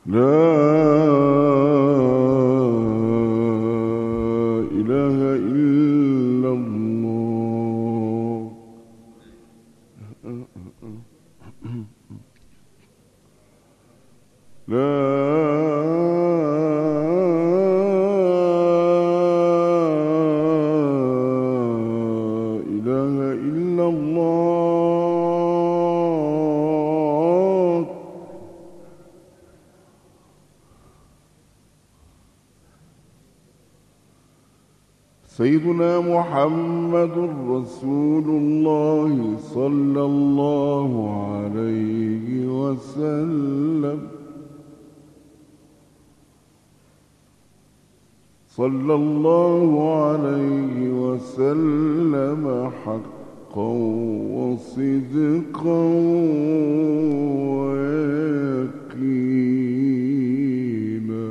لا إله إلا الله. لا إله إلا الله. سيدنا محمد رسول الله صلى الله عليه وسلم. صلى الله عليه وسلم حقا وصدقا ويقينا.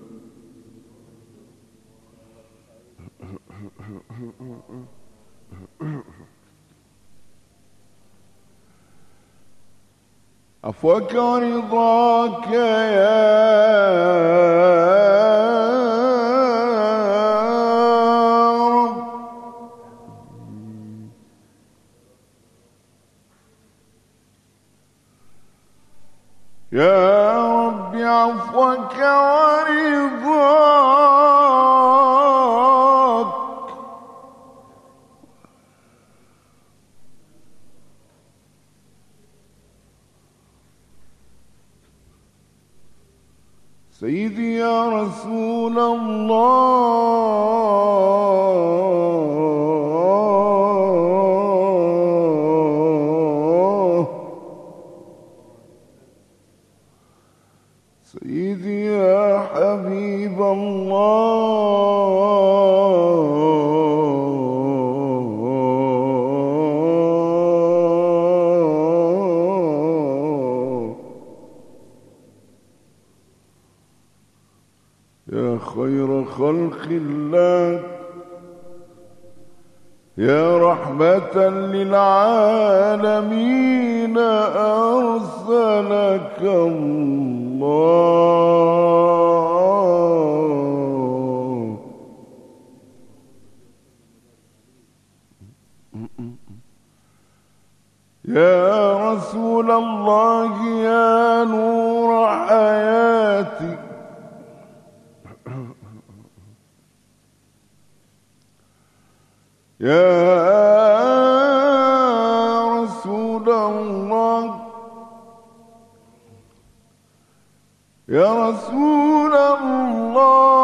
عفوك ورضاك يا رب، يا رب عفوك ورضاك. سيدي يا رسول الله، سيدي يا حبيب الله، يا خير خلق الله، يا رحمة للعالمين أرسلك الله. يا رسول الله يا نور حياتي، يا رسول الله، يا رسول الله،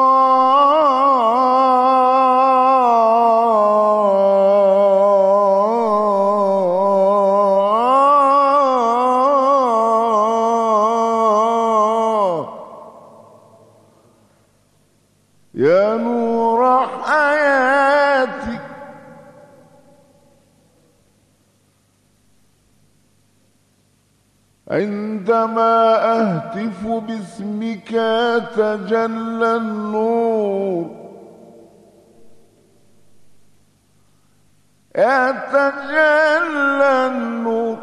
يا نور حياتي. عندما أهتف باسمك يتجلى النور، يتجلى النور،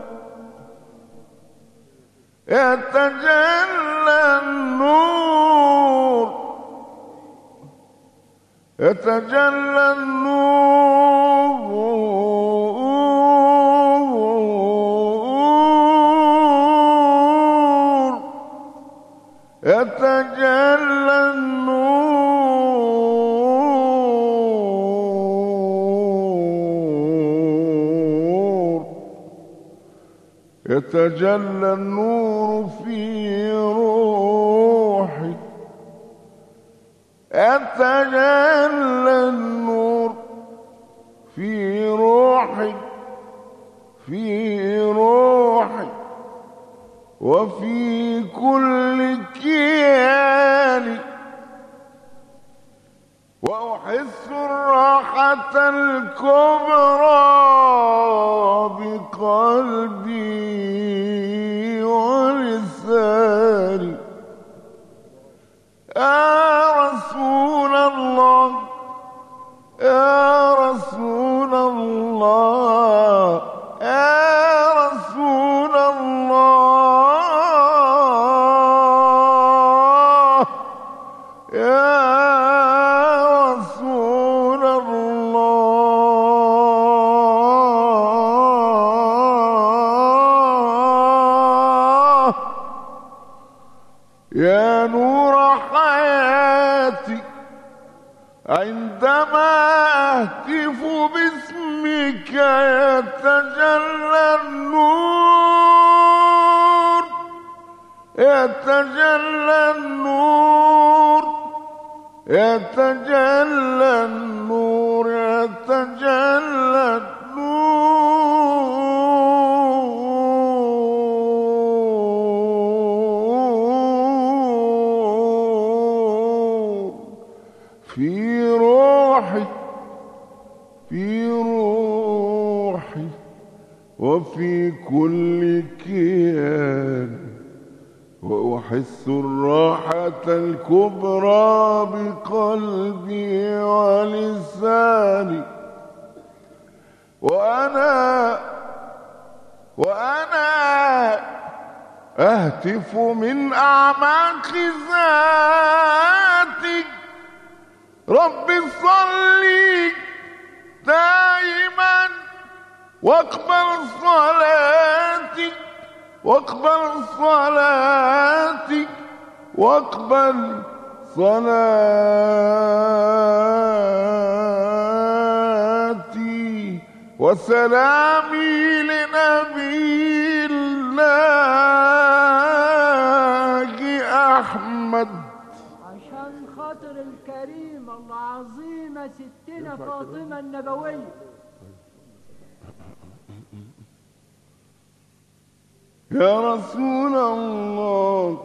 يتجلى النور، يتجلى النور، يتجلى النور، يتجلى النور في روحي، يتجلى النور في روحي، في روحي وفي كل كياني، وأحس الراحة الكبرى بقلبي ولساني. يا رسول الله، يا رسول الله، يا رسول الله، يا نور حياتي عندما أهتف باسمك يتجلى النور، يتجلى النور، يتجلى النور، يتجلى النور في روحي، في روحي وفي كل كيان، وأحس الراحة الكبرى بقلبي ولساني، وأنا أهتف من أعماق ذاتي رب صلي دائما واقبل صلاتي، واقبل صلاتي، واقبل صلاتي، وسلامي لنبي الله أحمد. عشان خاطر الكريمة العظيمة ستنا فاطمة النبوية. يا رسول الله،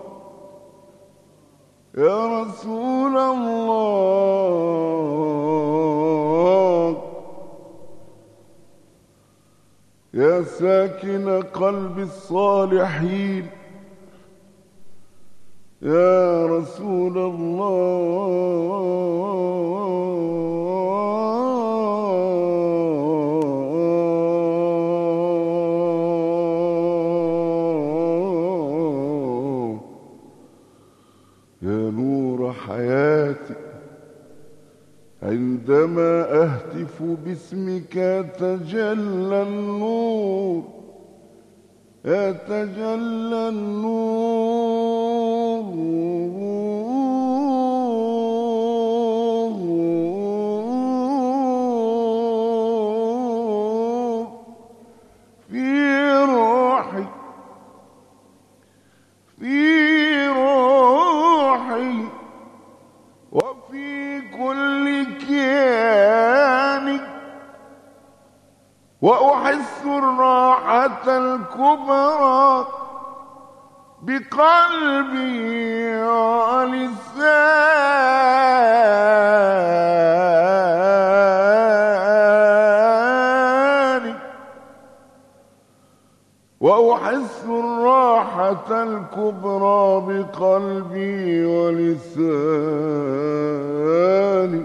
يا رسول الله، يا ساكن قلب الصالحين، يا رسول الله، يا نور حياتي عندما أهتف باسمك يتجلى النور، يتجلى النور في روحي، في روحي وفي كل كياني، وأحس الراحة الكبرى بقلبي ولساني، وأحس الراحة الكبرى بقلبي ولساني،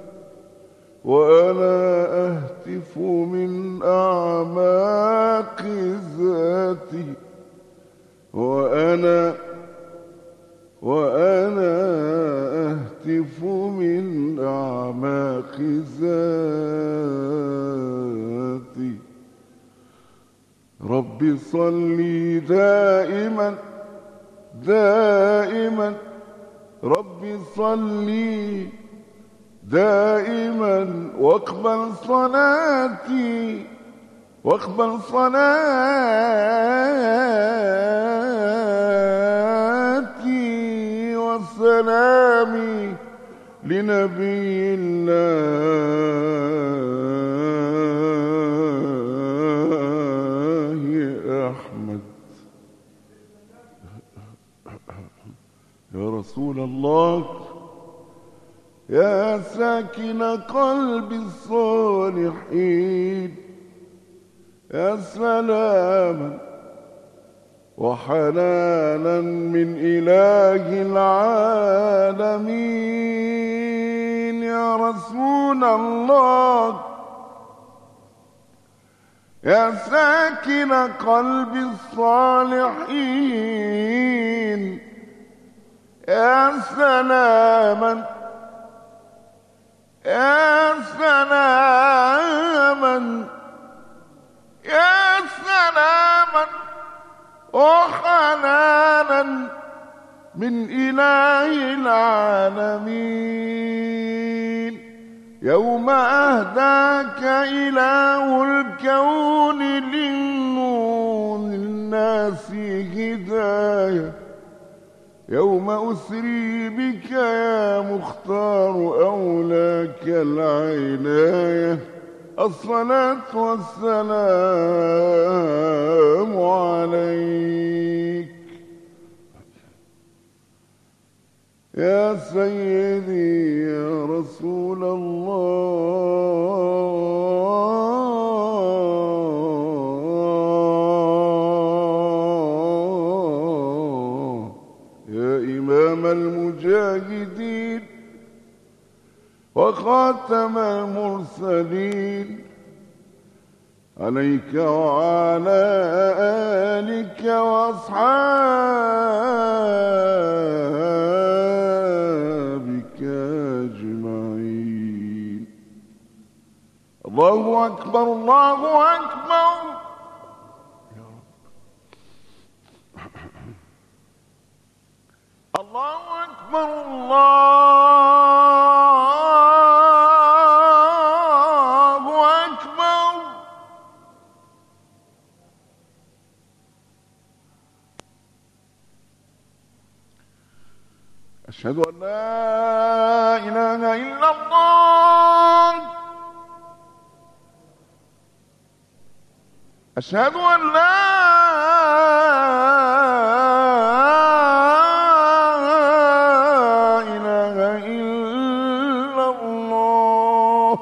وأنا أهتف من أعماق ذاتي، وأنا أهتف من أعماق ذاتي رب صلي دائما دائما، رب صلي دائما واقبل صلاتي، واقبل صلاتي، وسلامي لنبي الله أحمد. يا رسول الله، يا ساكن قلب الصالحين، يا سلاما وحنانا من إله العالمين. يا رسول الله، يا ساكن قلب الصالحين، يا سلاما، يا سلاما، يا سلاما وحنانا من إله العالمين يوم أهداك إله الكون للنور الناس هداية يوم أسري بك يا مختار أولاك العناية الصلاة والسلام عليك يا سيدي يا رسول الله يا إمام المجاهدين وخاتم المرسلين عليك وعلى آلك وأصحابك أجمعين. الله أكبر الله أكبر. الله أكبر الله أكبر. أشهد أن لا إله إلا الله. أشهد أن لا إله إلا الله.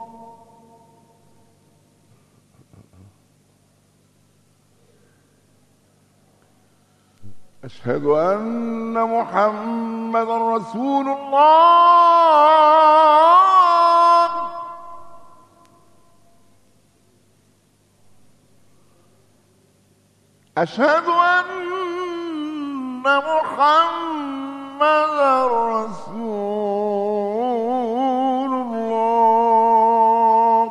أشهد أن محمدا رسول الله. أشهد أن محمدا رسول الله.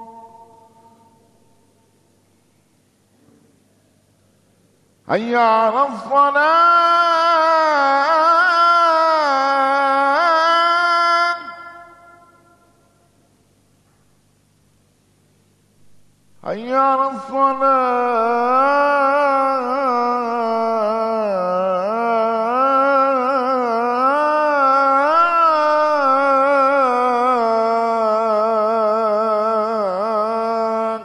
حي على الصلاة. حي على الصلاة.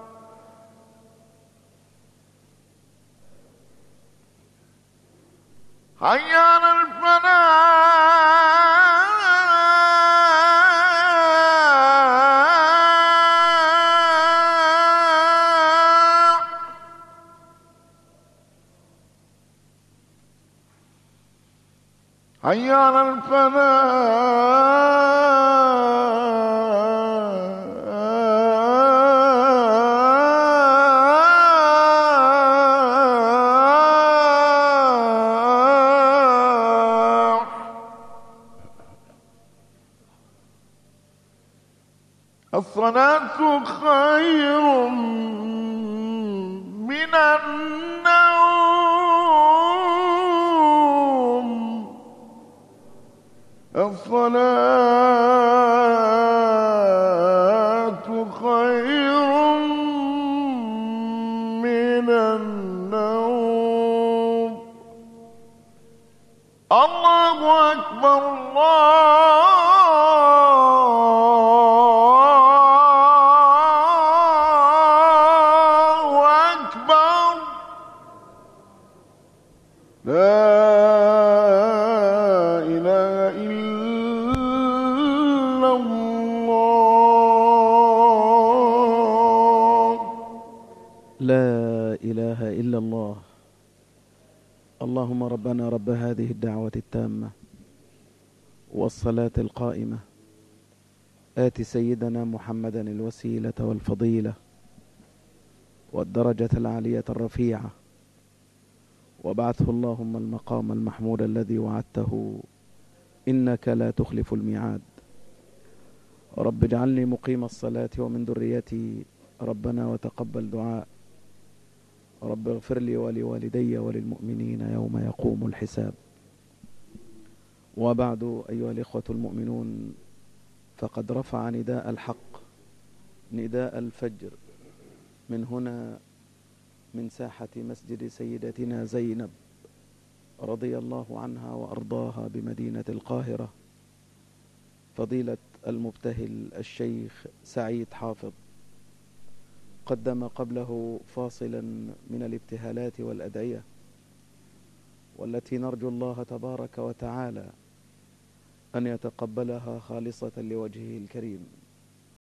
حي على الفلاح. حي على الفلاح. الصلاة خير من النوم. الصلاة خير من النوم. الله أكبر الله أكبر. لا إله إلا الله. لا إله إلا الله. اللهم ربنا رب هذه الدعوة التامة والصلاة القائمة آت سيدنا محمدا الوسيلة والفضيلة والدرجة العالية الرفيعة وابعثه اللهم المقام المحمود الذي وعدته إنك لا تخلف الميعاد. رب اجعلني مقيم الصلاة ومن ذريتي ربنا وتقبل دعاء. رب اغفر لي ولوالدي وللمؤمنين يوم يقوم الحساب. وبعد، أيها الإخوة المؤمنون، فقد رفع نداء الحق، نداء الفجر، من هنا من ساحة مسجد سيدتنا زينب رضي الله عنها وأرضاها بمدينة القاهرة فضيلة المبتهل الشيخ سعيد حافظ. قدم قبله فاصلا من الابتهالات والأدعية، والتي نرجو الله تبارك وتعالى أن يتقبلها خالصة لوجهه الكريم.